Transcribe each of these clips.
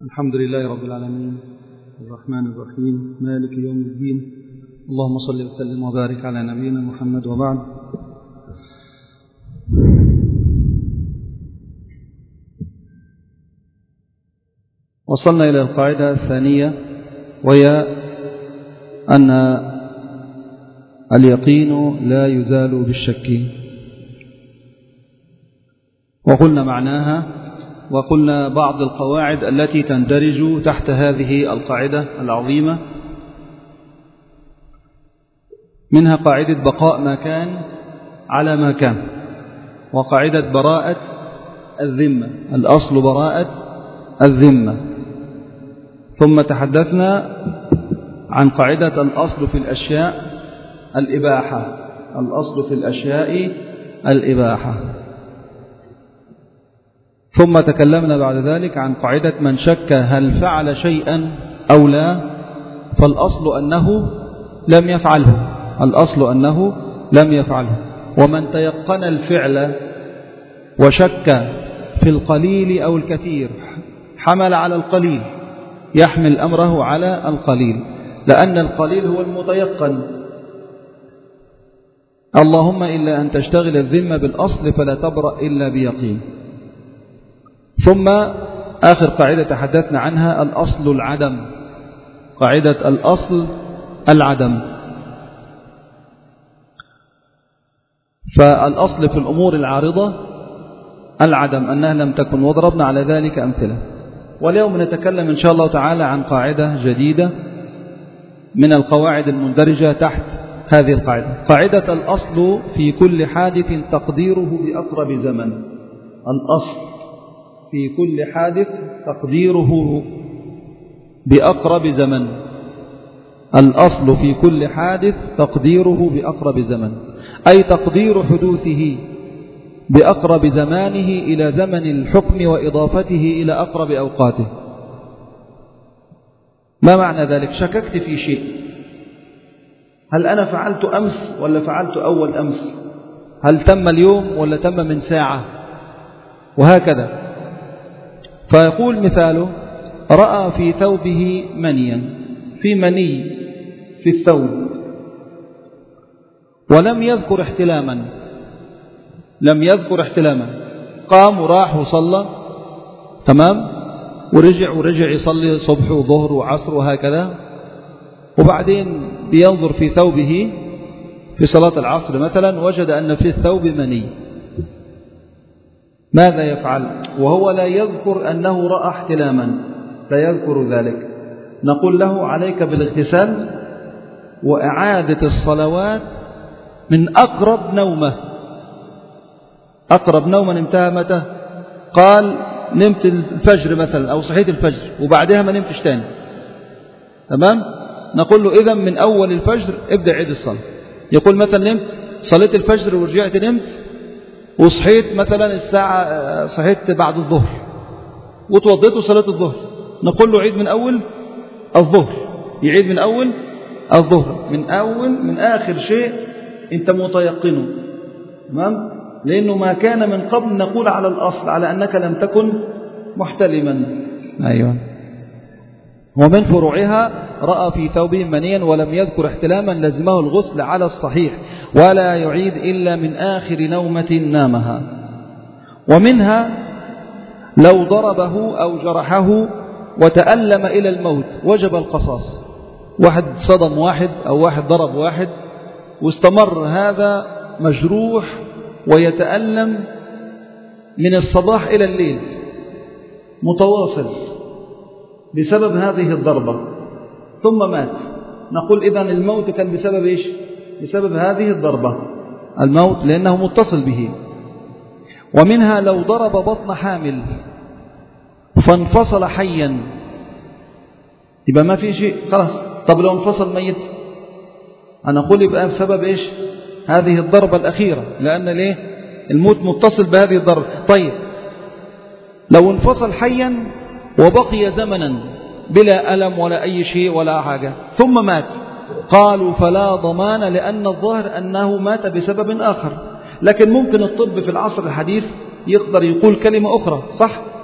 الحمد لله رب العالمين الرحمن الرحيم مالك يوم الدين. اللهم صل وسلم وبارك على نبينا محمد وبعد. وصلنا إلى القاعدة الثانية، وهي أن اليقين لا يزال بالشك. وقلنا معناها، وقلنا بعض القواعد التي تندرج تحت هذه القاعدة العظيمة، منها قاعدة بقاء ما كان على ما كان، وقاعدة براءة الذمة، الأصل براءة الذمة. ثم تحدثنا عن قاعدة الأصل في الأشياء الإباحة، الأصل في الأشياء الإباحة. ثم تكلمنا بعد ذلك عن قاعدة من شك هل فعل شيئا أو لا، فالأصل أنه لم يفعله، الأصل أنه لم يفعله. ومن تيقن الفعل وشك في القليل أو الكثير حمل على القليل، يحمل أمره على القليل، لأن القليل هو المتيقن. اللهم إلا أن تشتغل الذمة بالأصل فلا تبرأ إلا بيقين. ثم آخر قاعدة تحدثنا عنها الأصل العدم، قاعدة الأصل العدم. فالأصل في الأمور العارضة العدم، أنها لم تكن، وضربنا على ذلك أمثلة. واليوم نتكلم إن شاء الله تعالى عن قاعدة جديدة من القواعد المندرجة تحت هذه القاعدة، قاعدة الأصل في كل حادث تقديره بأقرب زمن. الأصل في كل حادث تقديره بأقرب زمن، الأصل في كل حادث تقديره بأقرب زمن، أي تقدير حدوثه بأقرب زمانه إلى زمن الحكم وإضافته إلى أقرب أوقاته. ما معنى ذلك؟ شككت في شيء، هل أنا فعلت أمس ولا فعلت أول أمس؟ هل تم اليوم ولا تم من ساعة؟ وهكذا. فيقول مثاله: رأى في ثوبه منيا، في مني في الثوب، ولم يذكر احتلاما، لم يذكر احتلاما. قام وراح وصلى، تمام، ورجع يصلي صبح وظهر وعصر وهكذا، وبعدين بينظر في ثوبه في صلاة العصر مثلا، وجد أن في الثوب مني. ماذا يفعل وهو لا يذكر أنه رأى احتلاما، لا يذكر ذلك؟ نقول له: عليك بالاغتسال وإعادة الصلوات من أقرب نومة. أقرب نومة نمتها متى؟ قال: نمت الفجر مثلا، أو صحيت الفجر وبعدها ما نمتش تاني، تمام؟ نقول له: إذا من أول الفجر ابدأ عيد الصلاة. يقول مثلا نمت، صليت الفجر ورجعت نمت، وصحيت مثلا الساعة، صحيت بعد الظهر وتوضيت وصليت الظهر، نقول له: عيد من أول الظهر، يعيد من أول الظهر، من آخر شيء أنت متيقنه، تمام؟ لأنه ما كان من قبل نقول على الأصل، على أنك لم تكن محتلما. أيوة. ومن فروعها: رأى في ثوبه منيا ولم يذكر احتلاما لزمه الغسل على الصحيح، ولا يعيد إلا من آخر نومة نامها. ومنها: لو ضربه أو جرحه وتألم إلى الموت وجب القصاص. واحد صدم واحد أو واحد ضرب واحد واستمر هذا مجروح ويتألم من الصباح إلى الليل متواصل بسبب هذه الضربة، ثم مات. نقول: إذن الموت كان بسبب إيش؟ بسبب هذه الضربة، الموت لأنه متصل به. ومنها: لو ضرب بطن حامل فانفصل حيا، يبقى ما في شيء، خلاص. طب لو انفصل ميت؟ أنا أقول يبقى بسبب إيش؟ هذه الضربة الأخيرة، لأن ليه؟ الموت متصل بهذه الضربة. طيب لو انفصل حيا وبقي زمنا بلا ألم ولا أي شيء ولا حاجة ثم مات، قالوا: فلا ضمان، لأن الظاهر أنه مات بسبب آخر. لكن ممكن الطب في العصر الحديث يقدر يقول كلمة أخرى، صح؟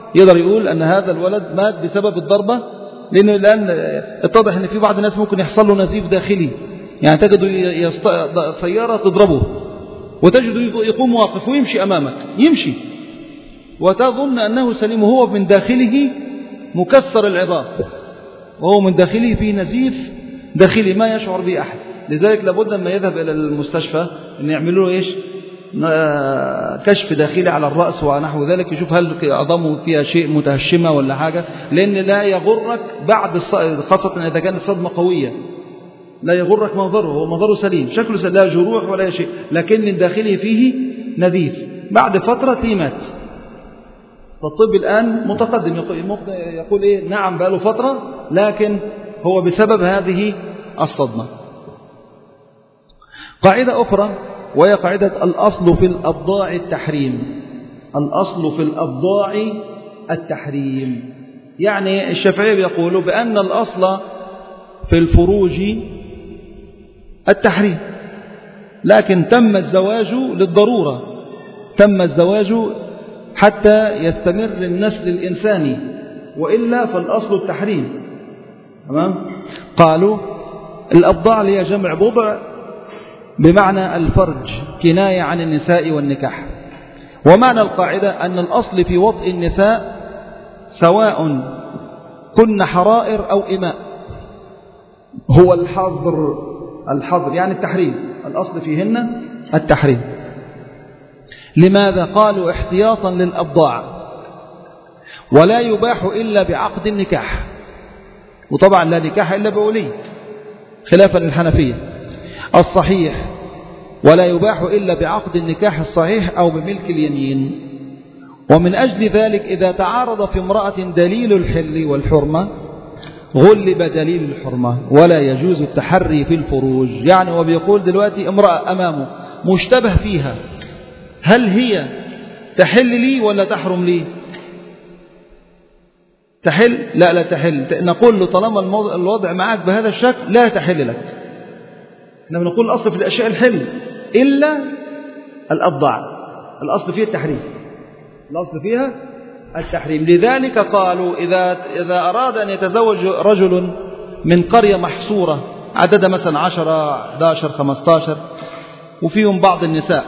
يقدر يقول أن هذا الولد مات بسبب الضربة، لأنه الآن اتضح أن في بعض الناس ممكن يحصل له نزيف داخلي، يعني تجد سيارة تضربه وتجد يقوم واقف ويمشي أمامك، يمشي وتظن أنه سليم، وهو من داخله مكسر العظام، وهو من داخله فيه نزيف داخلي ما يشعر به أحد. لذلك لابد لما يذهب إلى المستشفى أن يعملوا له إيش؟ كشف داخلي على الرأس ونحو ذلك، يشوف هل عظامه فيها شيء متهشمة ولا حاجة، لأن لا يغرك بعد خاصة إذا كانت صدمة قوية لا يغرك منظره، هو منظره سليم، شكله لا جروح ولا شيء، لكن من داخله فيه نزيف، بعد فترة مات. فالطب الآن متقدم، يقول إيه؟ نعم بقى له فترة، لكن هو بسبب هذه الصدمة. قاعدة أخرى وهي قاعدة الأصل في الأبضاع التحريم. الأصل في الأبضاع التحريم، يعني الشافعية بيقولوا بأن الأصل في الفروج التحريم، لكن تم الزواج للضرورة، تم الزواج حتى يستمر النسل الإنساني، وإلا فالأصل التحريم. تمام؟ قالوا الأبضاع هي جمع بضع بمعنى الفرج، كناية عن النساء والنكاح. ومعنى القاعدة أن الأصل في وطء النساء سواء كن حرائر أو إماء هو الحظر يعني التحريم، الأصل فيهن التحريم. لماذا؟ قالوا احتياطا للأبضاع، ولا يباح إلا بعقد النكاح، وطبعا لا نكاح إلا بولي خلافا للحنفية الصحيح، ولا يباح إلا بعقد النكاح الصحيح أو بملك اليمين. ومن أجل ذلك إذا تعارض في امرأة دليل الحل والحرمة غلب دليل الحرمة، ولا يجوز التحري في الفروج. يعني هو بيقول دلوقتي امرأة أمامه مشتبه فيها، هل هي تحل لي ولا تحرم لي؟ تحل؟ لا تحل. نقول له طالما الوضع معك بهذا الشكل لا تحل لك. احنا بنقول الأصل في الأشياء الحل إلا الأبضاع، الأصل فيها التحريم، الأصل فيها التحريم. لذلك قالوا إذا أراد أن يتزوج رجل من قرية محصورة عددها مثلا 10 11 15 وفيهم بعض النساء،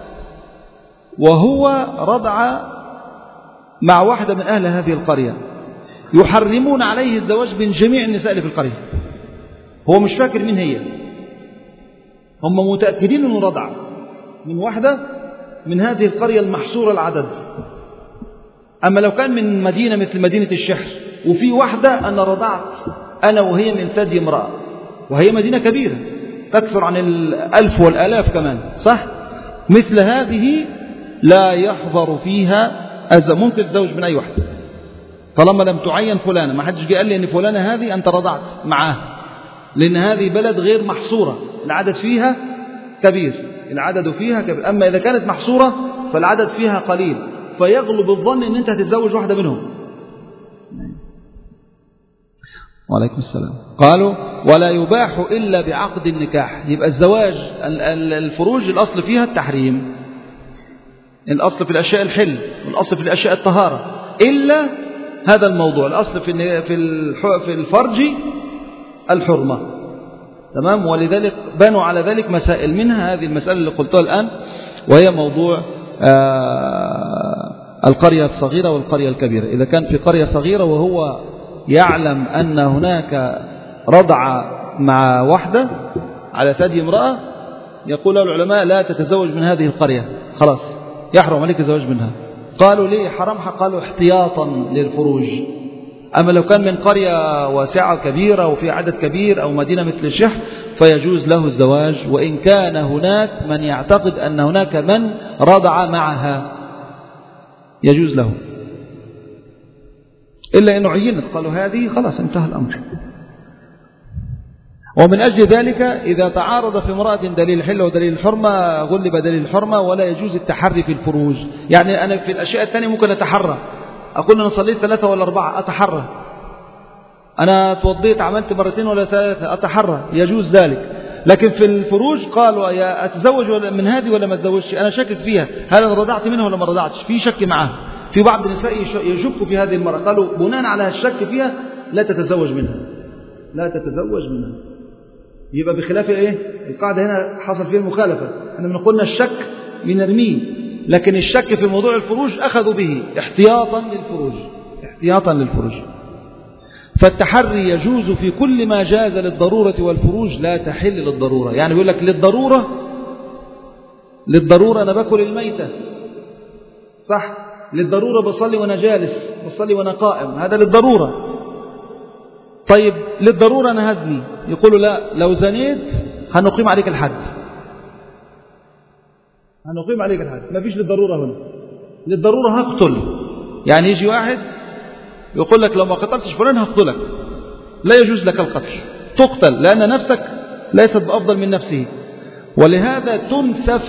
وهو رضع مع واحدة من أهل هذه القرية، يحرمون عليه الزواج من جميع النساء اللي في القرية. هو مش فاكر مين هي، هم متأكدين أنه رضع من واحدة من هذه القرية المحصورة العدد. أما لو كان من مدينة مثل مدينة الشحر وفي واحدة أنا رضعت أنا وهي من ثدي امرأة، وهي مدينة كبيرة تكثر عن 1000 والآلاف كمان، صح؟ مثل هذه لا يحضر فيها ممكن تتزوج من أي واحدة طالما لم تعين فلانة. ما حدش قال لي أن فلانة هذه أنت رضعت معاه، لأن هذه بلد غير محصورة، العدد فيها كبير، العدد فيها كبير. أما إذا كانت محصورة فالعدد فيها قليل، فيغلب الظن أن أنت هتتزوج واحدة منهم. وعليكم السلام. قالوا ولا يباح إلا بعقد النكاح. يبقى الزواج الفروج الأصل فيها التحريم، الأصل في الأشياء الحل، والأصل في الأشياء الطهارة، إلا هذا الموضوع الأصل في الفرج الحرمة. تمام؟ ولذلك بنوا على ذلك مسائل، منها هذه المسألة اللي قلتها الآن، وهي موضوع القرية الصغيرة والقرية الكبيرة. إذا كان في قرية صغيرة وهو يعلم أن هناك رضع مع واحدة على ثدي امرأة، يقول العلماء لا تتزوج من هذه القرية، خلاص يحرم عليك الزواج منها. قالوا ليه حرام؟ قالوا احتياطا للفروج. أما لو كان من قرية واسعة كبيرة وفي عدد كبير أو مدينة مثل الشحر فيجوز له الزواج، وإن كان هناك من يعتقد أن هناك من رضع معها يجوز له، إلا إنه عينت قالوا هذه خلاص انتهى الأمر. ومن أجل ذلك إذا تعارض في امرأة دليل الحل ودليل الحرمة غلب دليل الحرمة، ولا يجوز التحري في الفروج. يعني أنا في الأشياء الثانية ممكن أتحرى، أقول أنا صليت 3 ولا 4 أتحرى، أنا توضيت عملت 2 ولا 3 أتحرى، يجوز ذلك. لكن في الفروج قالوا يا أتزوج من هذه ولا ما أتزوجش، أنا شاكك فيها، هل أنا رضعت منها ولا ما رضعتش، في شك معها، في بعض النساء يشك في هذه المرأة، قالوا بناء على الشك فيها لا تتزوج منها، لا تتزوج منها. يبقى بخلاف ايه القاعدة هنا حصل فيها المخالفة. احنا بنقولنا الشك بنرميه، لكن الشك في موضوع الفروج أخذوا به احتياطا للفروج، احتياطا للفروج. فالتحري يجوز في كل ما جاز للضرورة، والفروج لا تحل للضرورة. يعني بيقول لك للضرورة أنا باكل الميتة، صح؟ للضرورة بصلي وأنا جالس، بصلي وأنا قائم، هذا للضرورة. طيب للضرورة أنا هزني، يقولوا لا، لو زنيت هنقيم عليك الحد، هنقيم عليك الحد، ما فيش للضرورة هنا. للضرورة هقتل، يعني يجي واحد يقول لك لو ما قتلتش فلان هقتلك، لا يجوز لك القتل، تقتل لأن نفسك ليست بأفضل من نفسه. ولهذا تنسف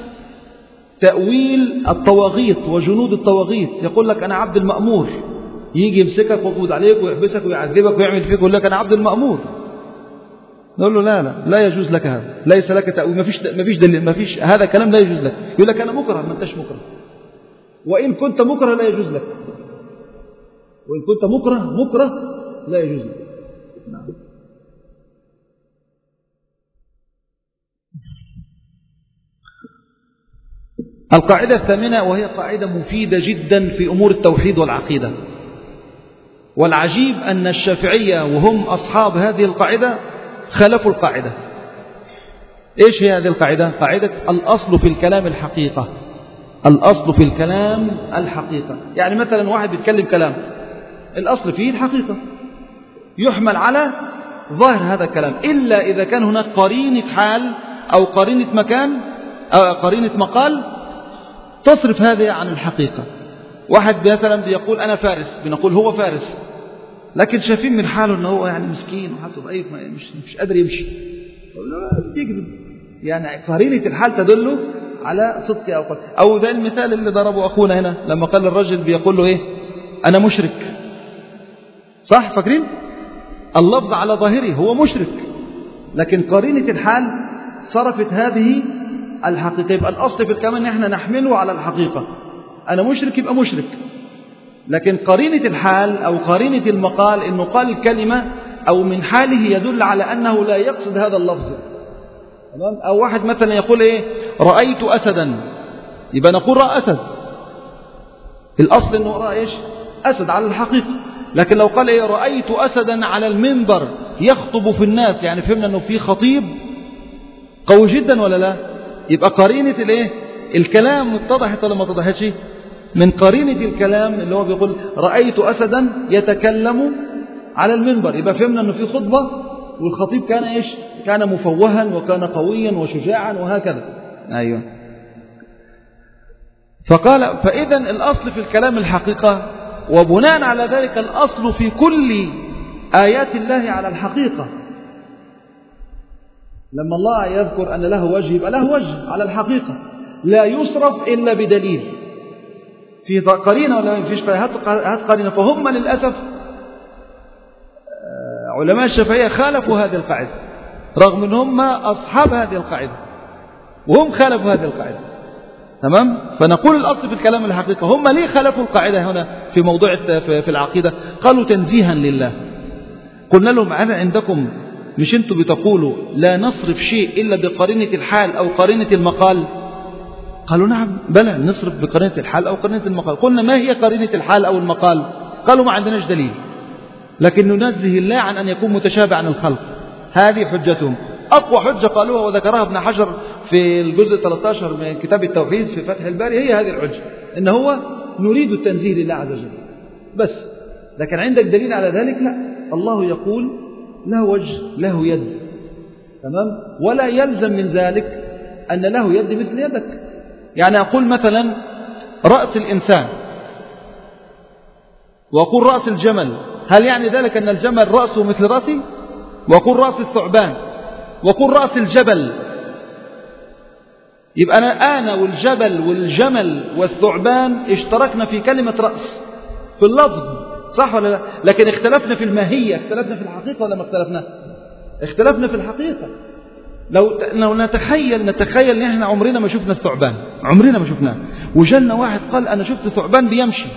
تأويل الطواغيت وجنود الطواغيت. يقول لك أنا عبد المأمور، يجي يمسكك ويقبض عليك ويحبسك ويعذبك ويعمل فيك ويقول لك أنا عبد المأمور. نقول له لا يجوز لك هذا، ليس لك تأويل، ما فيش دليل، ما فيش، هذا كلام لا يجوز لك. يقول لك أنا مكره، ما أنتش مكره، وإن كنت مكره لا يجوز لك، وإن كنت مكره لا يجوز لك. نعم. القاعدة الثامنة، وهي قاعدة مفيدة جدا في أمور التوحيد والعقيدة. والعجيب أن الشافعية وهم أصحاب هذه القاعدة خالفوا القاعدة. إيش هي هذه القاعدة؟ قاعدة الأصل في الكلام الحقيقة. الأصل في الكلام الحقيقة. يعني مثلا واحد بيتكلم كلام الأصل فيه الحقيقة، يحمل على ظاهر هذا الكلام، إلا إذا كان هناك قرينة حال أو قرينة مكان أو قرينة مقال تصرف هذا عن الحقيقة. واحد مثلا بيقول أنا فارس، بنقول هو فارس، لكن شايفين من حاله أنه هو يعني مسكين وحالته ضعيف، مش قادر يمشي، بيكذب. يعني قرينة الحال تدل على صدق أو قدر. أو ده المثال اللي ضربه أخونا هنا لما قال الرجل بيقول له إيه أنا مشرك، صح؟ فاكرين اللفظ على ظاهره هو مشرك، لكن قرينة الحال صرفت هذه الحقيقة. يبقى الأصل في الكلام ان احنا نحمله على الحقيقة، أنا مشرك يبقى مشرك، لكن قرينة الحال أو قرينة المقال إنه قال الكلمة أو من حاله يدل على أنه لا يقصد هذا اللفظ. أو واحد مثلا يقول إيه رأيت أسدا، يبقى نقول رأى أسد، الأصل إنه رأى إيش أسد على الحقيقة. لكن لو قال إيه رأيت أسدا على المنبر يخطب في الناس، يعني فهمنا أنه في خطيب قوي جدا ولا لا؟ يبقى قرينة الإيه الكلام اتضحت ولا ما اتضحتش؟ من قرينة الكلام اللي هو بيقول رأيت أسدا يتكلم على المنبر، يبقى فهمنا أنه في خطبة والخطيب كان إيش كان مفوها وكان قويا وشجاعا وهكذا. أيوة. فقال فإذا الأصل في الكلام الحقيقة، وبناء على ذلك الأصل في كل آيات الله على الحقيقة. لما الله يذكر أن له وجه يبقى له وجه على الحقيقة، لا يصرف إلا بدليل. في قرينة ولا ما فيش؟ هات قرينة. فهم للأسف علماء الشافعية خالفوا هذه القاعدة، رغم أن هم أصحاب هذه القاعدة وهم خالفوا هذه القاعدة. تمام؟ فنقول الأصل في الكلام الحقيقة. هم ليه خالفوا القاعدة هنا في موضوع في العقيدة؟ قالوا تنزيها لله. قلنا لهم أنا عندكم مش أنتم بتقولوا لا نصرف شيء إلا بقرينة الحال أو قرينة المقال؟ قالوا نعم بلى نصرف بقرينة الحال أو قرينة المقال. قلنا ما هي قرينة الحال أو المقال؟ قالوا ما عندناش دليل، لكن ننزه الله عن أن يكون متشابه عن الخلق. هذه حجتهم. أقوى حجة قالوها وذكرها ابن حجر في الجزء 13 من كتاب التوحيد في فتح الباري هي هذه الحجة، إن هو نريد التنزيه لله عز وجل بس. لكن عندك دليل على ذلك؟ لا. الله يقول له وجه له يد، تمام، ولا يلزم من ذلك أن له يد مثل يدك. يعني أقول مثلا رأس الإنسان وأقول رأس الجمل، هل يعني ذلك أن الجمل رأسه مثل رأسي؟ وأقول رأس الثعبان وأقول رأس الجبل، يبقى أنا والجبل والجمل والثعبان اشتركنا في كلمة رأس في اللفظ، صح ولا لا؟ لكن اختلفنا في الماهية، اختلفنا في الحقيقة ولا ما اختلفنا؟ اختلفنا في الحقيقة. لو نتخيل ان احنا عمرنا ما شفنا الثعبان، عمرنا ما شفناه، وجلنا واحد قال أنا شفت ثعبان بيمشي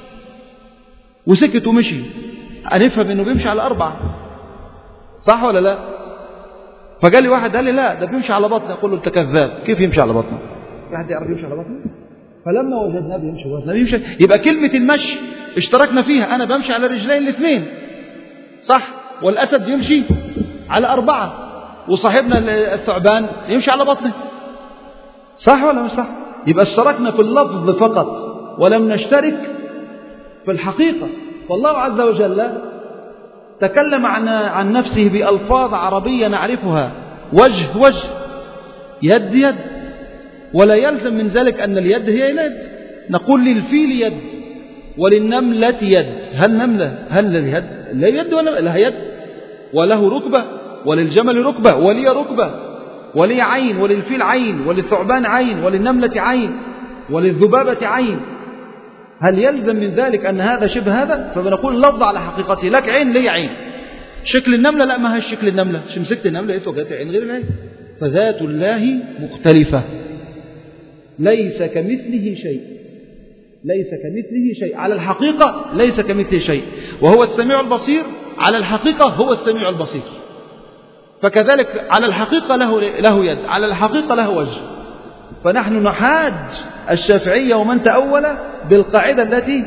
وسكت ومشي، هنفهم إنه بيمشي على 4، صح ولا لا؟ فقال لي واحد قال لي لا ده بيمشي على بطنه. أقول له أنت كذاب، كيف يمشي على بطنه؟ في حد يعرف يمشي على بطنه؟ فلما وجدناه بيمشي يبقى كلمة المشي اشتركنا فيها. أنا بمشي على رجلين الاثنين، صح؟ والأسد بيمشي على 4، وصاحبنا الثعبان يمشي على بطنه، صح ولا مش صح؟ يبقى اشتركنا في اللفظ فقط ولم نشترك في الحقيقة. فالله عز وجل تكلم عن نفسه بألفاظ عربية نعرفها، وجه يد يد، ولا يلزم من ذلك أن اليد هي اليد. نقول للفيل يد وللنملة يد. هل اليد لا يد ولا لها يد؟ وله ركبة، وللجمل ركبة، ولي ركبة، ولي عين، وللفيل عين، وللثعبان عين، وللنملة عين، وللذبابة عين. هل يلزم من ذلك أن هذا شبه هذا؟ فبنقول اللفظ على حقيقته، لك عين لي عين. شكل النملة لا، ما هي شكل النملة، مسكت النملة وجدت عين غير العين. فذات الله مختلفة، ليس كمثله شيء، ليس كمثله شيء. على الحقيقة ليس كمثله شيء، وهو السميع البصير. على الحقيقة هو السميع البصير. فكذلك على الحقيقة له يد، على الحقيقة له وجه. فنحن نحاج الشافعية ومن تأول بالقاعدة التي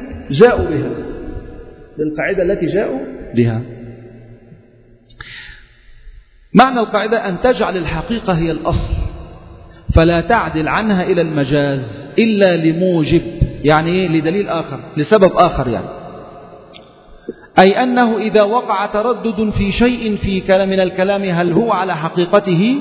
جاءوا بها. معنى القاعدة أن تجعل الحقيقة هي الأصل، فلا تعدل عنها إلى المجاز إلا لموجب، يعني إيه؟ لدليل آخر، لسبب آخر يعني. أي أنه إذا وقع تردد في شيء في من الكلام هل هو على حقيقته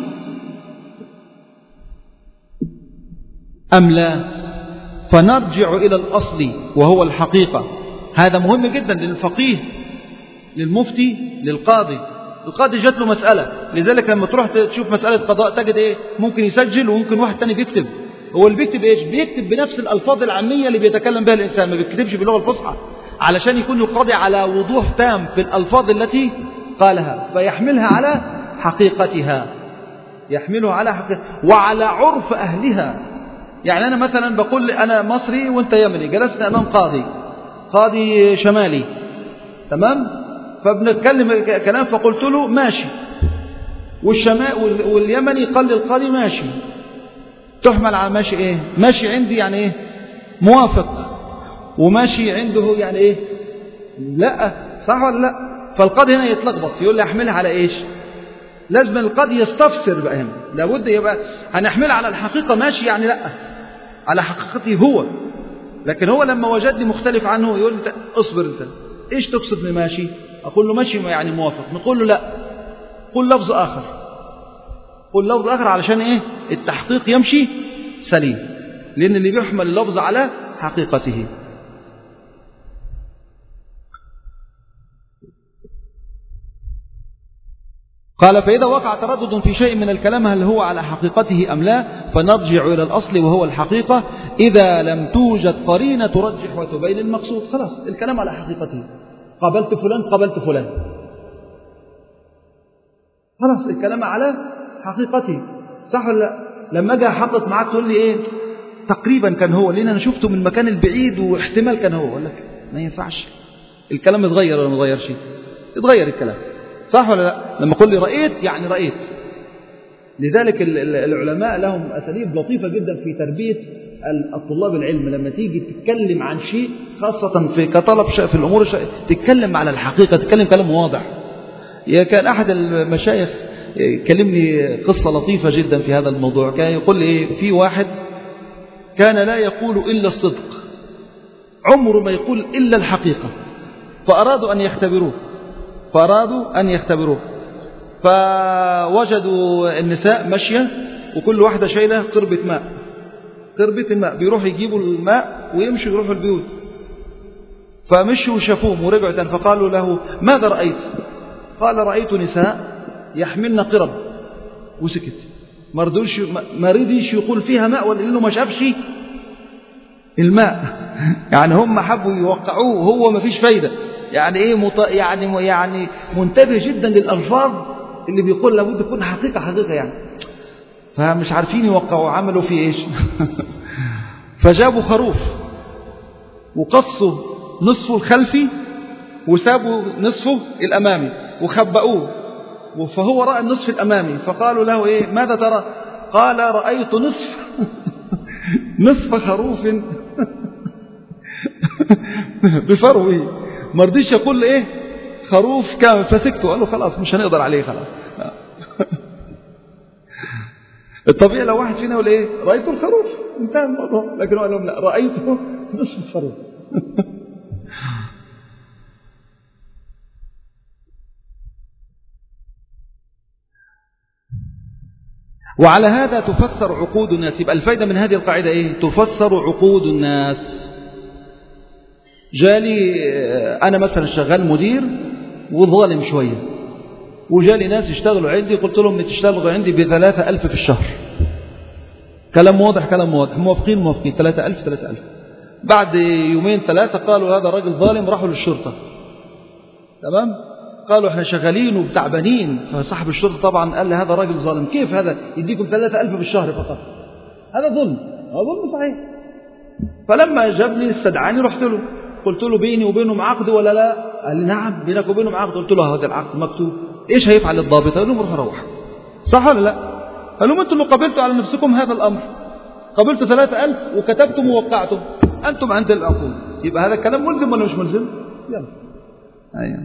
أم لا، فنرجع إلى الأصل وهو الحقيقة. هذا مهم جدا للفقيه، للمفتي، للقاضي. القاضي جات له مسألة، لذلك لما تروح تشوف مسألة قضاء تجد إيه؟ ممكن يسجل وممكن واحد تاني بيكتب. هو اللي بيكتب إيش؟ بيكتب بنفس الألفاظ العامية اللي بيتكلم بها الإنسان، ما بيكتبش باللغة الفصحى، علشان يكون القاضي على وضوح تام في الألفاظ التي قالها، فيحملها على حقيقتها، يحملها على حقيقتها وعلى عرف أهلها. يعني أنا مثلا بقول أنا مصري وأنت يمني، جلسنا أمام قاضي شمالي، تمام؟ فبنتكلم كلام، فقلت له ماشي، واليمني قال للقاضي ماشي، تحمل على ماشي إيه؟ ماشي عندي يعني إيه؟ موافق، وماشي عنده يعني إيه؟ لا، صح ولا لا؟ فالقاضي هنا يتلخبط، يقول لي أحملها على إيش؟ لازم القاضي يستفسر بقى هنا، لابد يبقى هنحملها على الحقيقة ماشي يعني لا، على حقيقته هو. لكن هو لما وجدني مختلف عنه يقول لي اصبر انت، ايش تقصد بماشي؟ اقول له ماشي يعني موافق. نقول له لا، قل لفظ اخر علشان ايه؟ التحقيق يمشي سليم، لان اللي بيحمل اللفظ على حقيقته. قال فإذا وقع تردد في شيء من الكلام هل هو على حقيقته أم لا، فنرجع إلى الأصل وهو الحقيقة إذا لم توجد قرينة ترجح وتبين المقصود. خلاص الكلام على حقيقته، قابلت فلان، خلاص الكلام على حقيقته، صح ولا لا؟ لما أجي أحقق معاك تقول لي إيه؟ تقريبا كان هو، لأن أنا شفته من مكان البعيد واحتمال كان هو. أقول لك ما ينفعش، الكلام يتغير ولا ما يتغيرش؟ يتغير الكلام، صح ولا لا؟ لما أقول لي رأيت يعني رأيت. لذلك العلماء لهم أساليب لطيفة جدا في تربية الطلاب العلم. لما تيجي تتكلم عن شيء خاصة في كطلب في الأمور تتكلم على الحقيقة، تتكلم كلام واضح. كان أحد المشايخ كلمني قصة لطيفة جدا في هذا الموضوع. كان يقول لي في واحد كان لا يقول إلا الصدق، عمره ما يقول إلا الحقيقة، فأرادوا أن يختبروه، فوجدوا النساء ماشية وكل واحدة شايلة قربة الماء، بيروحوا يجيبوا الماء ويمشوا يروحوا البيوت. فمشوا وشافوهم ورجعوا تاني، فقالوا له ماذا رأيت؟ قال رأيت نساء يحملن قرب، وسكت. ما رضيش يقول فيها ماء لأنه ما شافش الماء. يعني هم حبوا يوقعوه وهو ما فيش فايدة. يعني ايه يعني منتبه جدا للألفاظ اللي بيقول لابد تكون حقيقة يعني، فمش عارفين يوقعوا، عملوا فيه ايش؟ فجابوا خروف وقصوا نصفه الخلفي وسابوا نصفه الأمامي وخبأوه، فهو رأى النصف الأمامي، فقالوا له إيه ماذا ترى؟ قال رأيت نصف خروف بفروه، ما رضيش يقول إيه خروف كامل، فسكتوا قالوا خلاص مش هنقدر عليه خلاص. الطبيعي لو واحد فينا يقول إيه رأيت الخروف انتهى الموضوع، لكن قال لهم لا رأيته نصف الخروف. وعلى هذا تفسر عقود الناس. يبقى الفائدة من هذه القاعدة إيه؟ تفسر عقود الناس. جالي أنا مثلا شغال مدير وظالم شوية، وجالي ناس يشتغلوا عندي، قلت لهم تشتغلوا عندي ب3,000 في الشهر. كلام واضح كلام واضح، موافقين 3,000. بعد يومين 3 قالوا هذا راجل ظالم، راحوا للشرطة. تمام؟ قالوا احنا شغالين وبتعبانين. فصاحب الشرطة طبعا قال لي هذا راجل ظالم، كيف هذا يديكم 3,000 في الشهر فقط؟ هذا ظلم، ظلم صحيح. فلما جابني استدعاني رحت له، قلت له بيني وبينهم عقد ولا لا؟ قال لي نعم بينك وبينهم عقد. قلت له هذا العقد مكتوب، ايش هيفعل الضابط؟ قال لهم روح. صح ولا لا؟ قال لهم انتم اللي قبلتوا على نفسكم هذا الامر، قبلتوا 3,000 وكتبتم ووقعتم، انتم عند العقود. يبقى هذا الكلام ملزم ولا مش ملزم؟ يلا. ايوه.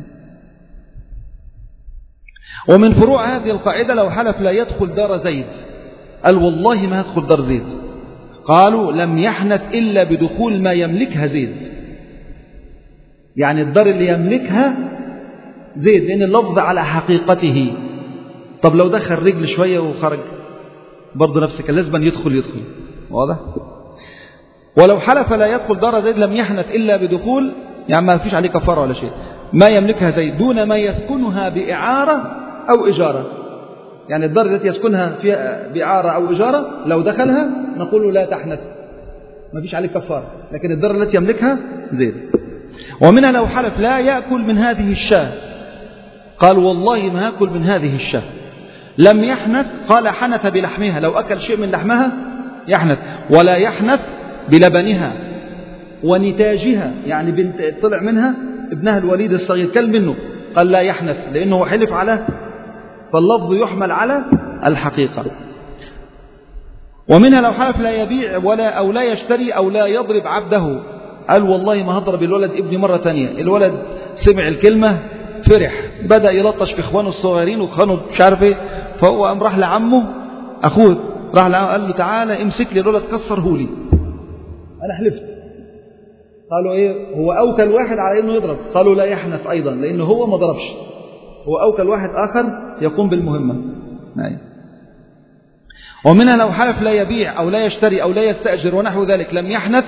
ومن فروع هذه القاعدة لو حلف لا يدخل دار زيد، قال والله ما يدخل دار زيد، قالوا لم يحنث إلا بدخول ما يملكها زيد، يعني الدار اللي يملكها زيد، لأن اللفظ على حقيقته. طب لو دخل رجل شوية وخرج برضه نفسك لازم يدخل. واضح؟ ولو حلف لا يدخل دار زيد لم يحنث إلا بدخول، يعني ما فيش عليه كفارة ولا شيء، ما يملكها زيد دون ما يسكنها بإعارة أو إجارة. يعني الدار التي يسكنها فيها بإعارة أو إجارة لو دخلها نقول لا تحنث، ما فيش عليه كفارة، لكن الدار التي يملكها زيد. ومنها لو حلف لا يأكل من هذه الشاة، قال والله ما أكل من هذه الشاة، لم يحنث، قال حنث بلحمها، لو أكل شيء من لحمها يحنث، ولا يحنث بلبنها ونتاجها، يعني بنت طلع منها ابنها الوليد الصغير كل منه، قال لا يحنث لأنه حلف على، فاللفظ يحمل على الحقيقة. ومنها لو حلف لا يبيع أو لا يشتري أو لا يضرب عبده، قال والله ما هضرب الولد ابني مرة تانية. الولد سمع الكلمة فرح، بدأ يلطش في إخوانه الصغيرين وإخوانه مش عارف إيه، فهو قام راح لعمه أخوه، راح لعمه قال له تعالى امسك لي الولد كسره لي، أنا حلفت. قالوا إيه هو أوكل واحد على إنه يضرب، قالوا لا يحنث أيضا لأنه هو ما ضربش، هو أوكل واحد آخر يقوم بالمهمة. ومنها لو حلف لا يبيع أو لا يشتري أو لا يستأجر ونحو ذلك لم يحنث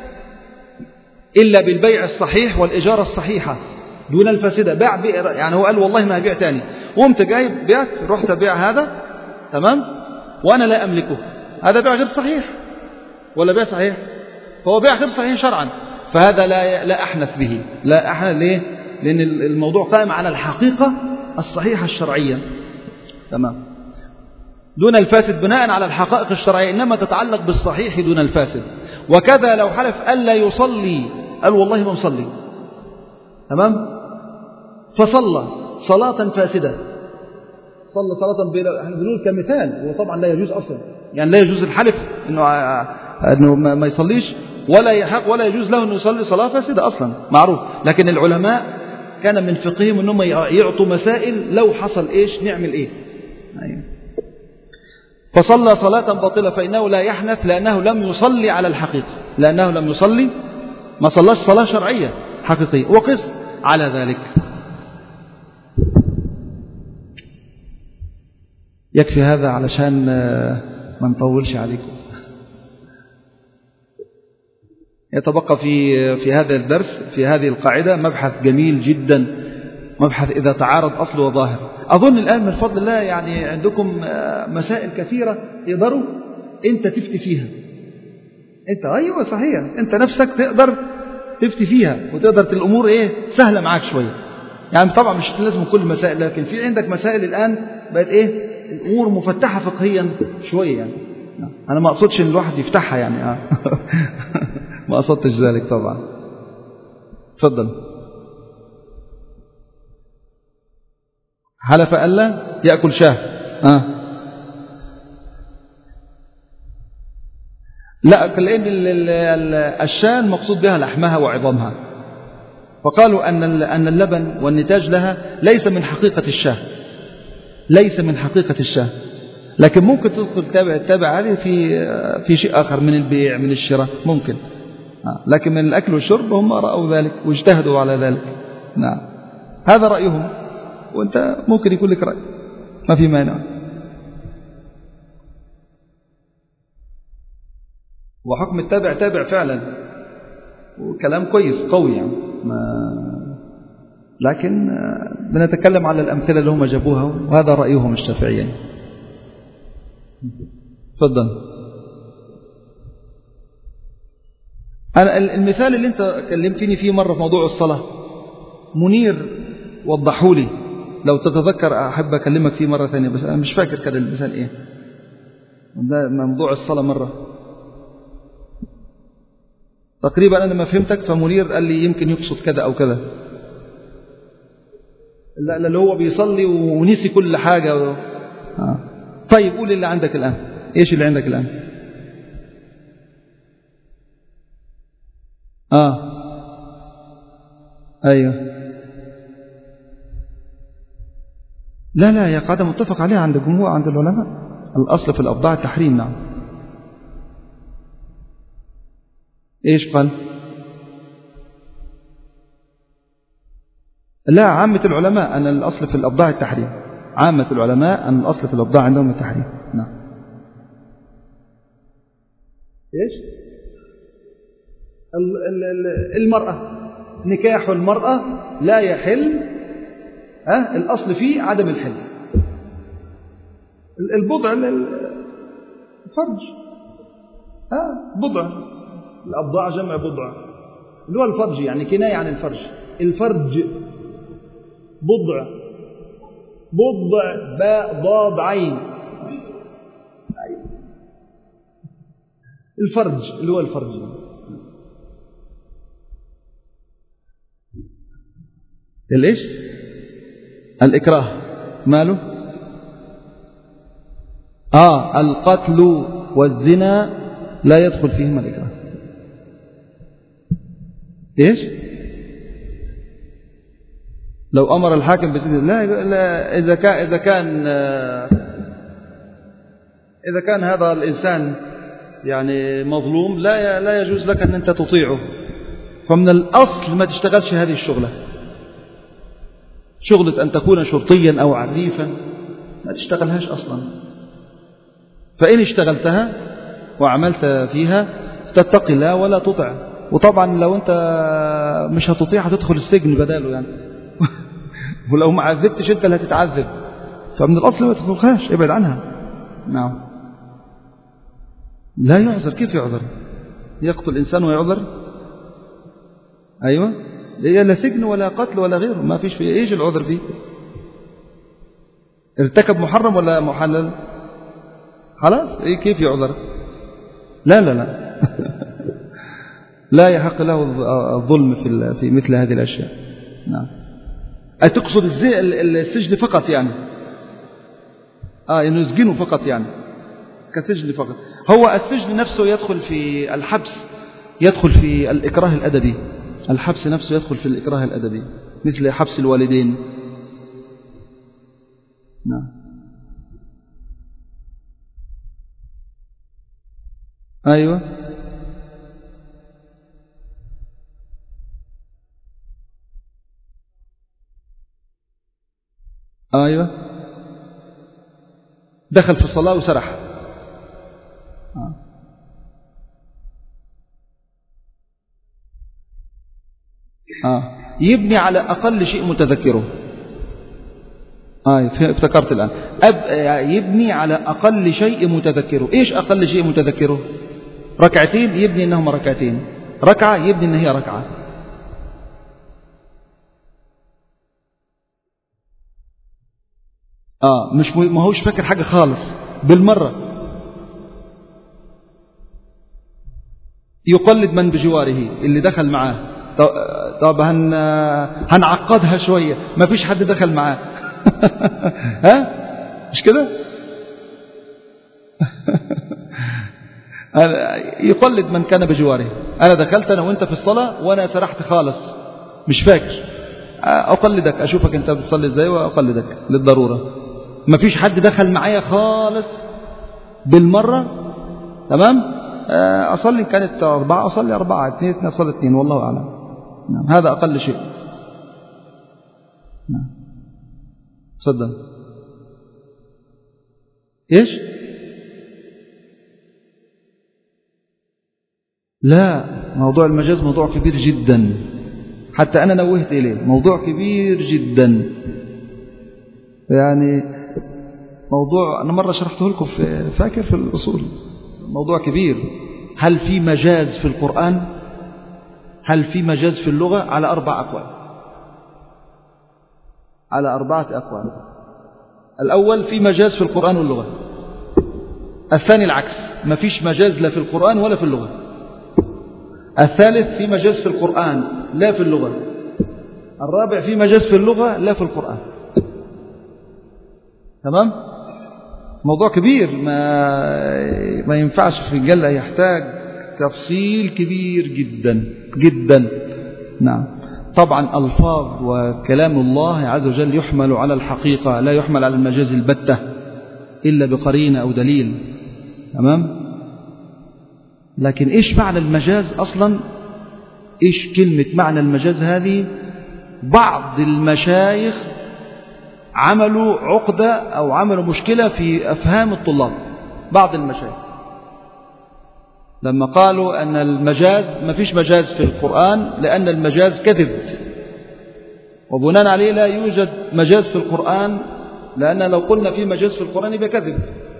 إلا بالبيع الصحيح والإجارة الصحيحة دون الفاسدة. باع يعني هو قال والله ما هبيع تاني، وقمت جايب بعت، رحت أبيع هذا تمام وأنا لا أملكه، هذا بيع غير صحيح ولا بيع صحيح؟ فهو بيع غير صحيح شرعا، فهذا لا أحنث به. لا أحنث ليه؟ لأن الموضوع قائم على الحقيقة الصحيحة الشرعية تمام دون الفاسد، بناء على الحقائق الشرعية، إنما تتعلق بالصحيح دون الفاسد. وكذا لو حلف ألا يصلي، قال والله ما مصلي تمام، فصلى صلاة فاسدة، صلى صلاة احنا بنقول كمثال، وطبعا لا يجوز أصلا، يعني لا يجوز الحلف إنه ما يصليش، ولا يحق ولا يجوز له أنه يصلي صلاة فاسدة أصلا معروف. لكن العلماء كان من فقههم أنهم يعطوا مسائل لو حصل إيش نعمل إيه. فصلى صلاة باطلة فإنه لا يحنث لأنه لم يصلي على الحقيقة، لأنه لم يصلي، ما صلاش صلاة شرعية حقيقية، وقس على ذلك. يكفي هذا علشان ما نطولش عليكم. يتبقى في هذا الدرس في هذه القاعدة مبحث جميل جدا، مبحث إذا تعارض أصل وظاهر. أظن الآن من فضل الله يعني عندكم مسائل كثيرة تقدروا أنت تفتي فيها، أنت أيوة صحيح، أنت نفسك تقدر تفتي فيها، وتقدر الأمور إيه سهلة معاك شوية. يعني طبعا مش لازم كل المسائل، لكن في عندك مسائل الآن بقت إيه الأمور مفتحة فقهيا شوية يعني. أنا ما أقصدش إن الواحد يفتحها يعني ما قصدتش ذلك طبعا. تفضل. حلف ألا يأكل شاه. لا، لأن الشاه المقصود بها لحمها وعظامها، فقالوا أن اللبن والنتاج لها ليس من حقيقة الشاه، ليس من حقيقة الشاه، لكن ممكن تدخل تابع هذه في شيء آخر من البيع من الشراء ممكن، لكن من الأكل والشرب هم رأوا ذلك واجتهدوا على ذلك. نعم، هذا رأيهم، وأنت ممكن يكون لك رأي، ما في مانع. وحكم التابع تابع فعلا، وكلام كويس قوي يعني، لكن بنتكلم على الأمثلة اللي هم جابوها، وهذا رأيهم الشافعيين. تفضل. أنا المثال اللي أنت كلمتني فيه مرة في موضوع الصلاة منير، وضحوا لي لو تتذكر، أحب أكلمك فيه مرة ثانية، بس أنا مش فاكر كده المثال إيه. ده موضوع الصلاة مرة تقريبا أنا ما فهمتك، فمنير قال لي يمكن يقصد كذا أو كذا. لا اللي هو بيصلي ونسي كل حاجة طيب قول اللي عندك الآن. إيش اللي عندك الآن؟ أيوه. لا هي قاعدة متفق عليها عند الجمهور، عند العلماء، الأصل في الأبضاع التحريم. نعم. إيش قال؟ لا، عامة العلماء أن الأصل في الأبضاع التحريم، عامة العلماء أن الأصل في الأبضاع عندهم التحريم. نعم. إيش؟ المرأة، نكاح المرأة لا يحل، الأصل فيه عدم الحل. البضع الفرج، بضع، الأبضاع جمع بضع، اللي هو الفرج يعني كناية عن الفرج. الفرج بضع، باء ضاد عين، الفرج اللي هو الفرج. الإيش؟ الإكراه ماله؟ القتل والزنا لا يدخل فيهما الإكراه. إيش؟ لو أمر الحاكم بسجن، لا إذا كان هذا الإنسان يعني مظلوم لا يجوز لك أن أنت تطيعه. فمن الأصل ما تشتغلش هذه الشغلة، شغلة أن تكون شرطيا أو عريفا، ما تشتغلهاش أصلا. فإن اشتغلتها وعملت فيها تتقي الله ولا تطع. وطبعا لو أنت مش هتطيع هتدخل السجن بداله يعني ولو ما عذبتش أنت اللي هتتعذب. فمن الأصل ما تدخلهاش، ابعد عنها. نعم. لا يعذر. كيف يعذر؟ يقتل الإنسان ويعذر؟ أيوة، لا سجن ولا قتل ولا غيره، ما فيش فيه. إيش العذر فيه؟ ارتكب محرم ولا محلل؟ خلاص، كيف يعذر؟ لا لا يحق له الظلم في مثل هذه الأشياء. نعم. تقصد السجن فقط يعني؟ إنه يسجنه فقط يعني، كسجن فقط. هو السجن نفسه يدخل في الحبس، يدخل في الإكراه الأدبي. الحبس نفسه يدخل في الإكراه الأدبي، مثل حبس الوالدين. نعم. أيوة. أيوة، دخل في الصلاة وسرح. يبني على أقل شيء متذكره. افتكرت الآن. يبني على أقل شيء متذكره. إيش أقل شيء متذكره؟ ركعتين، يبني إنهما ركعتين. ركعة، يبني إن هي ركعة. مش ما هوش فاكر حاجة خالص بالمرة. يقلد من بجواره اللي دخل معاه. طب هنعقدها شوية، ما فيش حد دخل معاه. ها مش كده؟ يقلد من كان بجواره. أنا دخلت أنا وأنت في الصلاة وأنا سرحت خالص مش فاكر، أقلدك أشوفك أنت بتصلي إزاي وأقلدك للضرورة. ما فيش حد دخل معايا خالص بالمرة. تمام. أصلي كانت 4 أصلي 4، 2 أصلي 2، والله أعلم. هذا أقل شيء. صدق إيش؟ لا، موضوع المجاز موضوع كبير جدا، حتى أنا نوهت إليه، موضوع كبير جدا. يعني موضوع أنا مرة شرحته لكم فاكر في الأصول، موضوع كبير. هل في مجاز في القرآن؟ هل في مجاز في اللغة؟ على 4 أقوال، على 4 أقوال. الأول في مجاز في القرآن واللغة. الثاني العكس، ما فيش مجاز لا في القرآن ولا في اللغة. الثالث في مجاز في القرآن لا في اللغة. الرابع في مجاز في اللغة لا في القرآن. تمام. موضوع كبير، ما ينفعش في جلة، يحتاج تفصيل كبير جدا جدا. نعم. طبعا ألفاظ وكلام الله عز وجل يحمل على الحقيقة، لا يحمل على المجاز البتة إلا بقرينة أو دليل. تمام. لكن إيش معنى المجاز أصلا؟ إيش كلمة معنى المجاز هذه؟ بعض المشايخ عملوا عقدة أو عملوا مشكلة في أفهام الطلاب. بعض المشايخ لما قالوا أن المجاز ما فيش مجاز في القرآن لأن المجاز كذب، وبناء عليه لا يوجد مجاز في القرآن، لأن لو قلنا في مجاز في القرآن يبقى كذب.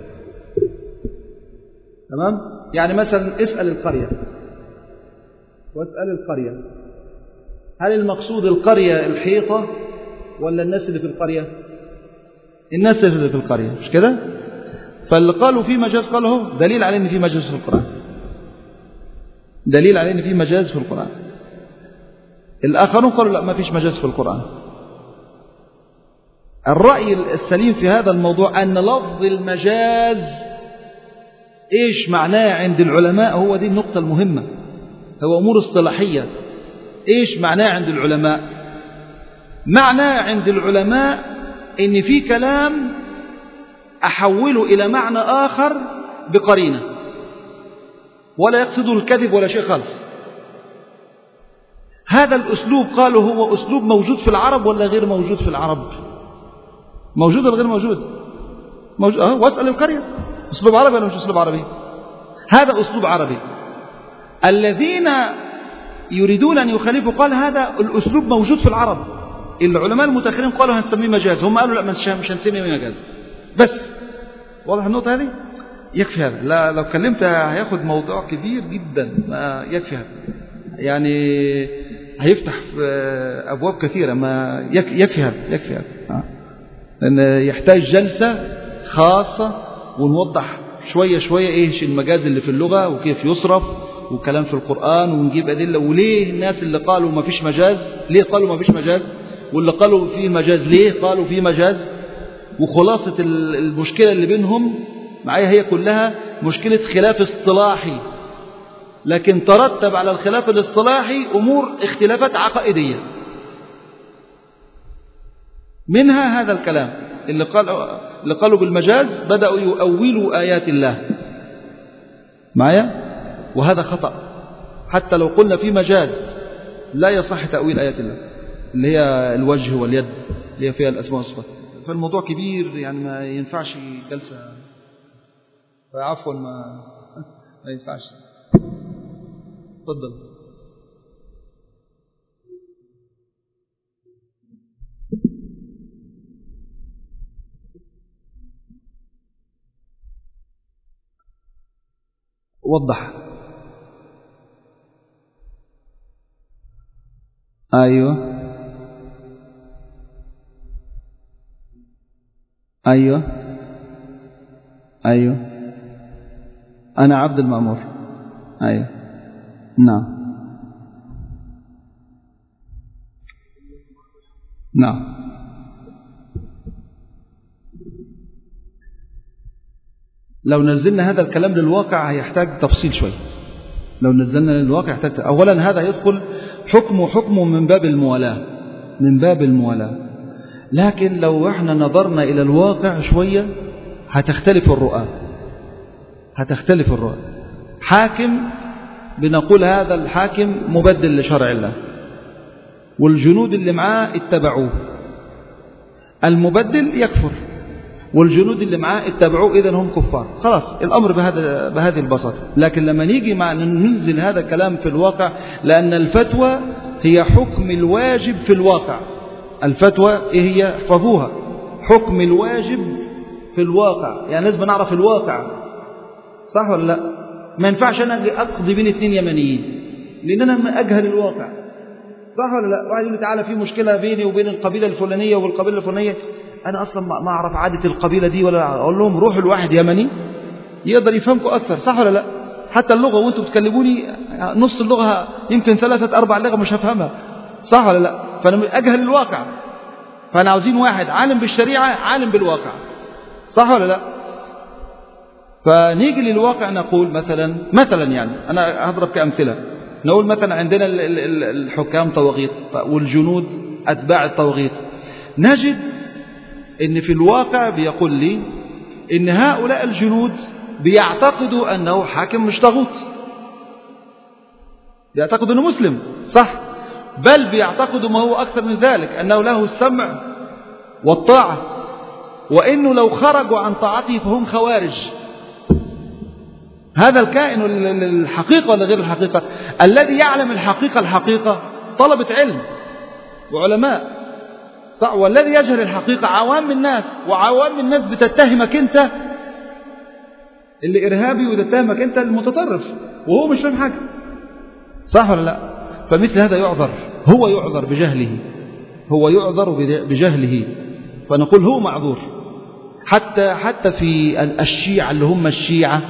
تمام. يعني مثلا اسأل القرية واسأل القرية، هل المقصود القرية الحيطة ولا الناس اللي في القرية؟ الناس اللي في القرية، مش كده؟ فاللي قالوا في مجاز قالوا هو دليل على ان في مجاز في القرآن، دليل على ان في مجاز في القرآن. الآخرون قالوا لا، ما فيش مجاز في القرآن. الرأي السليم في هذا الموضوع أن لفظ المجاز إيش معناه عند العلماء، هو دي النقطة المهمة، هو أمور اصطلاحية. إيش معناه عند العلماء؟ معناه عند العلماء إن في كلام أحوله إلى معنى آخر بقرينة، ولا يقصده الكذب ولا شيء خالص. هذا الأسلوب قالوا هو أسلوب موجود في العرب ولا غير موجود في العرب؟ موجود ولا غير موجود؟ موجود. واسأل القرية. أسلوب عربي ولا مش أسلوب عربي؟ هذا أسلوب عربي. الذين يريدون أن يخالفوا قال هذا الأسلوب موجود في العرب. العلماء المتأخرين قالوا هنسميه مجاز، هم قالوا لا مش هنسميه مجاز. بس واضح النقطة هذه؟ يكفي هذا. لا لو كلمت هياخد موضوع كبير جدا، ما يكفي هذا. يعني هيفتح أبواب كثيرة، ما يكفي هذا، يكفي هذا. لأن يحتاج جلسة خاصة ونوضح شوية شوية إيش المجاز اللي في اللغة وكيف يصرف وكلام في القرآن، ونجيب أدلة، وليه الناس اللي قالوا ما فيش مجاز ليه قالوا ما فيش مجاز، واللي قالوا فيه مجاز ليه قالوا فيه مجاز. وخلاصة المشكلة اللي بينهم معايا هي كلها مشكلة خلاف اصطلاحي، لكن ترتب على الخلاف الاصطلاحي أمور اختلافات عقائدية، منها هذا الكلام اللي قالوا بالمجاز بدأوا يؤولوا آيات الله معايا، وهذا خطأ. حتى لو قلنا في مجاز لا يصح تأويل آيات الله اللي هي الوجه واليد اللي هي فيها الأسماء والصفات. فالموضوع كبير، يعني ما ينفعش جلسة، عفوا ما ينفعش. تفضل. وضح. أيوه أيوه أيوه، أنا عبد المأمور. أيوه نعم نعم. لو نزلنا هذا الكلام للواقع هيحتاج تفصيل شوي. لو نزلنا للواقع يحتاج أولا هذا يدخل حكمه من باب الموالاة، من باب الموالاة. لكن لو احنا نظرنا إلى الواقع شوية هتختلف الرؤى، هتختلف الرؤى. حاكم بنقول هذا الحاكم مبدل لشرع الله، والجنود اللي معاه اتبعوه، المبدل يكفر والجنود اللي معاه اتبعوه، إذن هم كفار. خلاص الأمر بهذه البساطة. لكن لما نيجي مع ننزل هذا الكلام في الواقع، لأن الفتوى هي حكم الواجب في الواقع. الفتوى إيه هي؟ احفظوها، حكم الواجب في الواقع. يعني لازم نعرف الواقع، صح ولا لا؟ ما ينفعش أنا أقضي بين اثنين يمنيين لأن أنا أجهل الواقع، صح ولا لا؟ واحد يقول لي تعالى في مشكلة بيني وبين القبيلة الفلانية والقبيلة الفلانية، أنا أصلا ما أعرف عادة القبيلة دي، ولا أقول لهم روحوا لواحد يمني يقدر يفهمكم أكثر، صح ولا لا؟ حتى اللغة وأنتم بتكلموني نص اللغة يمكن 3-4 لغة مش هفهمها، صح ولا لا؟ فأنا أجهل الواقع، فأنا عاوزين واحد عالم بالشريعة عالم بالواقع، صح ولا لا؟ فنيجي للواقع نقول مثلا يعني أنا هضرب كأمثلة، نقول مثلا عندنا الحكام طواغيت والجنود أتباع الطواغيت. نجد إن في الواقع بيقول لي إن هؤلاء الجنود بيعتقدوا أنه حاكم مش طاغوت، بيعتقدوا أنه مسلم، صح؟ بل بيعتقدوا ما هو أكثر من ذلك، أنه له السمع والطاعة، وإنه لو خرجوا عن طاعته فهم خوارج. هذا الكائن الحقيقة ولا غير الحقيقة؟ الذي يعلم الحقيقة طلبة علم وعلماء، صح؟ والذي يجهل الحقيقة عوام الناس، وعوام الناس بتتهمك أنت اللي إرهابي وتتهمك أنت المتطرف وهو مش فاهم حاجة، صح ولا لا؟ فمثل هذا يعذر، هو يعذر بجهله، هو يعذر بجهله، فنقول هو معذور. حتى في الشيعة اللي هم الشيعة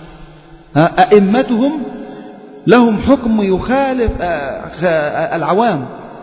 أئمتهم لهم حكم يخالف العوام،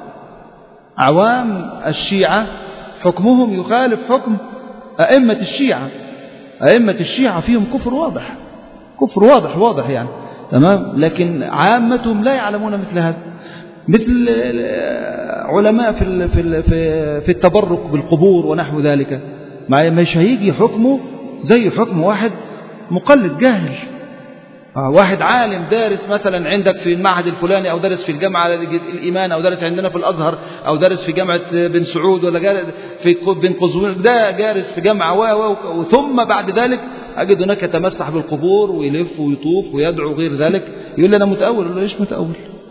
عوام الشيعة حكمهم يخالف حكم أئمة الشيعة. أئمة الشيعة فيهم كفر واضح، كفر واضح يعني، تمام. لكن عامتهم لا يعلمون مثل هذا، مثل علماء في التبرك بالقبور ونحو ذلك، مش هيجي حكمه زي حكم واحد مقلد جاهل. واحد عالم دارس مثلا عندك في المعهد الفلاني، أو دارس في الجامعة الإيمان، أو دارس عندنا في الأزهر، أو دارس في جامعة بن سعود، ولا في بن قزوين، ده جالس في جامعة ثم بعد ذلك أجد هناك يتمسح بالقبور ويلف ويطوف ويدعو غير ذلك، يقول لي أنا متأول. أقول له إيش متأول؟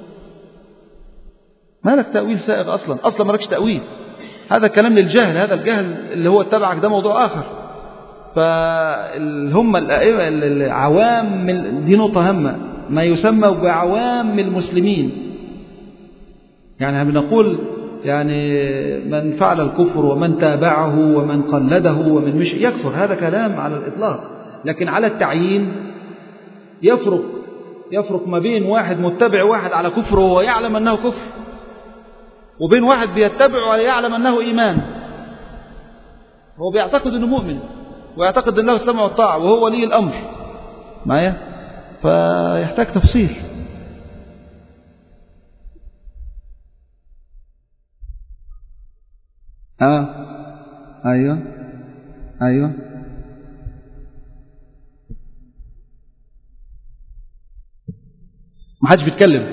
ما لك تأويل سائغ أصلا ما لكش تأويل، هذا كلام للجهل. هذا الجهل اللي هو اتبعك ده موضوع آخر. فهم الأئمة العوام، دي نقطة هامة، ما يسمى بعوام المسلمين. يعني بنقول يعني من فعل الكفر ومن تابعه ومن قلده ومن مش يكفر، هذا كلام على الإطلاق. لكن على التعيين يفرق ما بين واحد متبع واحد على كفر وهو يعلم أنه كفر، وبين واحد بيتبع ويعلم أنه إيمان، هو بيعتقد أنه مؤمن ويعتقد أن له السمع والطاعة وهو ولي الأمر معايا، فيحتاج تفصيل. أيوة ما حدش بيتكلم.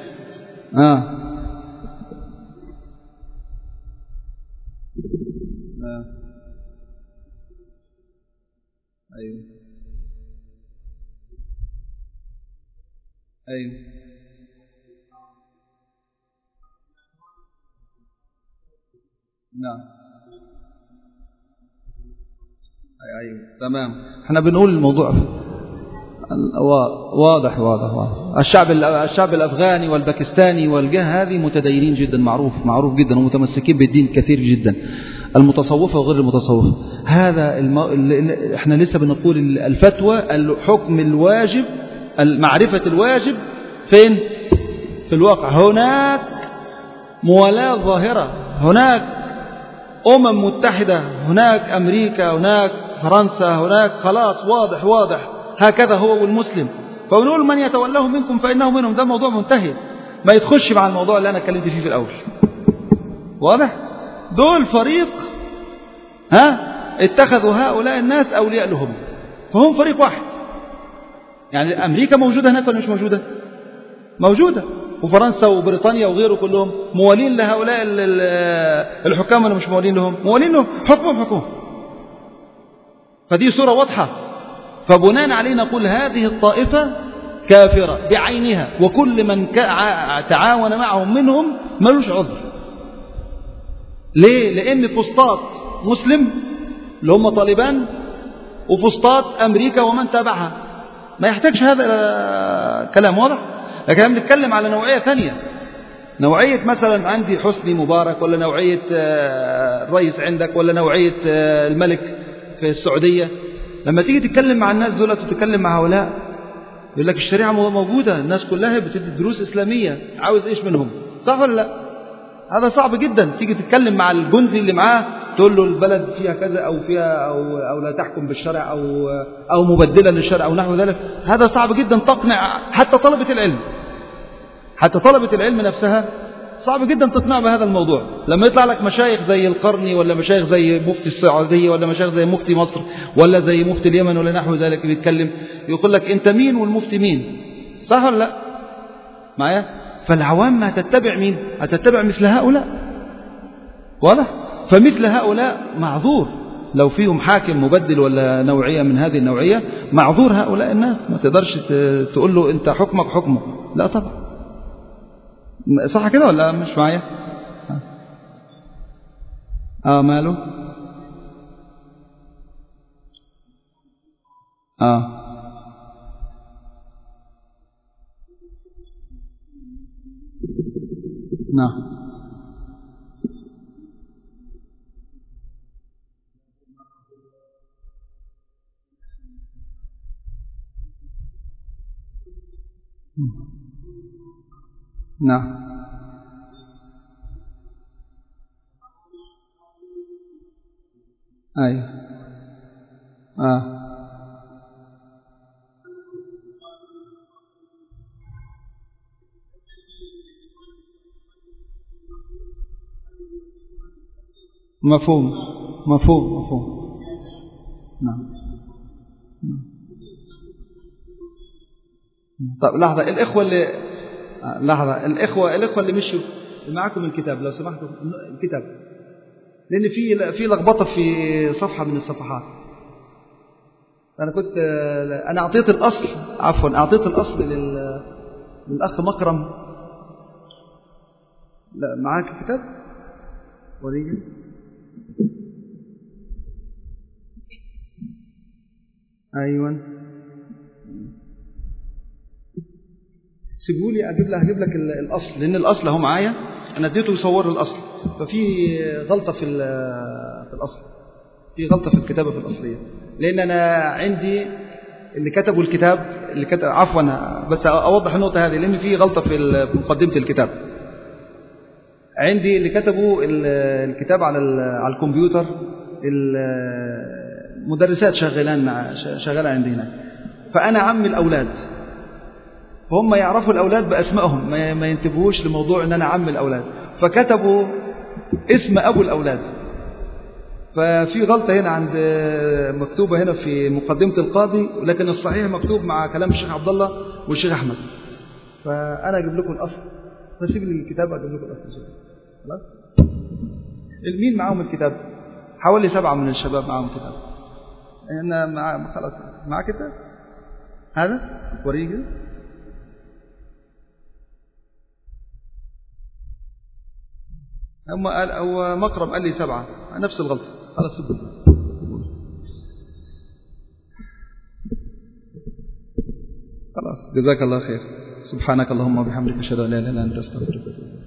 أيوة نعم أيوة تمام. احنا بنقول الموضوع واضح. الشعب الأفغاني والباكستاني والجهة هذه متدينين جدا، معروف جدا، ومتمسكين بالدين كثير جدا، المتصوفة وغير المتصوفة. هذا احنا لسه بنقول الفتوى، الحكم الواجب، معرفة الواجب فين؟ في الواقع. هناك موالاة ظاهرة، هناك متحدة، هناك أمريكا، هناك فرنسا، هناك خلاص واضح هكذا هو والمسلم. فبنقول من يتولاه منكم فإنه منهم، ده موضوع منتهي، ما يدخلش مع الموضوع اللي أنا اتكلمت فيه في الأول. واضح؟ دول فريق اتخذوا هؤلاء الناس أولياء لهم، فهم فريق واحد. يعني أمريكا موجودة هناك ولا مش موجودة؟ موجودة، وفرنسا وبريطانيا وغيره كلهم موالين لهؤلاء الحكام ولا مش موالين لهم؟ موالين لهم، حكمهم. فدي صورة واضحة. فبناء عليه نقول هذه الطائفة كافرة بعينها، وكل من تعاون معهم منهم ملوش عذر. ليه؟ لأن فسطاط مسلم اللي هم طالبان، وفسطاط أمريكا ومن تابعها، ما يحتاجش هذا كلام واضح. لكن احنا بنتكلم على نوعية ثانية، نوعية مثلا عندي حسني مبارك، ولا نوعية الرئيس عندك، ولا نوعية الملك في السعودية. لما تيجي تتكلم مع الناس دولت وتتكلم مع هؤلاء، يقول لك الشريعة موجودة، الناس كلها بتدي دروس إسلامية، عاوز إيش منهم؟ صح ولا لا؟ هذا صعب جدا. تيجي تتكلم مع الجندي اللي معاه تقول له البلد فيها كذا أو فيها أو لا تحكم بالشرع أو مبدلة للشرع أو نحو ذلك. هذا صعب جدا تقنع حتى طلبة العلم، حتى طلبة العلم نفسها صعب جدا تقنع بهذا الموضوع. لما يطلع لك مشايخ زي القرني، ولا مشايخ زي مفتي السعودية، ولا مشايخ زي مفتي مصر، ولا زي مفتي اليمن، ولا نحو ذلك، بيتكلم يقول لك أنت مين والمفتي مين؟ صح ولا لا؟ معايا؟ فالعوام هتتبع مين؟ هتتبع مثل هؤلاء. واضح؟ فمثل هؤلاء معذور، لو فيهم حاكم مبدل ولا نوعية من هذه النوعية معذور هؤلاء الناس. ما تقدرش تقول له أنت حكمك حكمه، لا طبعا. صح كده ولا مش معايا؟ ماله؟ نعم. نعم. أيوة. مفهوم. نعم. طب لحظة، الإخوة اللي مشوا معكم الكتاب لو سمحتوا، الكتاب، لأن في لخبطة في صفحة من الصفحات. أنا أعطيت الأصل، أعطيت الأصل للأخ مكرم. لا معاك الكتاب؟ وريني. أيوة، سيبولي هجيب لك الأصل، لأن الأصل هو معايا، أنا اديته يصور الأصل، ففي غلطة في الأصل، في غلطة في الكتابة في الأصلية. لأن أنا عندي اللي كتبوا الكتاب، عفوا بس أوضح النقطة هذه، لأن في غلطة في مقدمة الكتاب. عندي اللي كتبوا الكتاب على الكمبيوتر، المدرسات شغالة عندي هناك، فأنا عم الأولاد، فهم يعرفوا الأولاد بأسمائهم، ما ينتبهوش لموضوع أن أنا عم الأولاد، فكتبوا اسم أبو الأولاد. ففي غلطة هنا مكتوبة هنا في مقدمة القاضي، لكن الصحيح مكتوب مع كلام الشيخ عبد الله والشيخ أحمد. فأنا أجيب لكم الأصل، فسيب لي الكتاب أجيب لكم الأصل. خلاص؟ مين معاهم الكتاب؟ حوالي 7 من الشباب معاهم الكتاب. أنا خلاص معك كتاب هذا وريني. هو مكرم قال لي 7، نفس الغلطة. خلاص خلاص، جزاك الله خير. سبحانك اللهم وبحمدك، اشهد ان لا اله الا انت، استغفرك.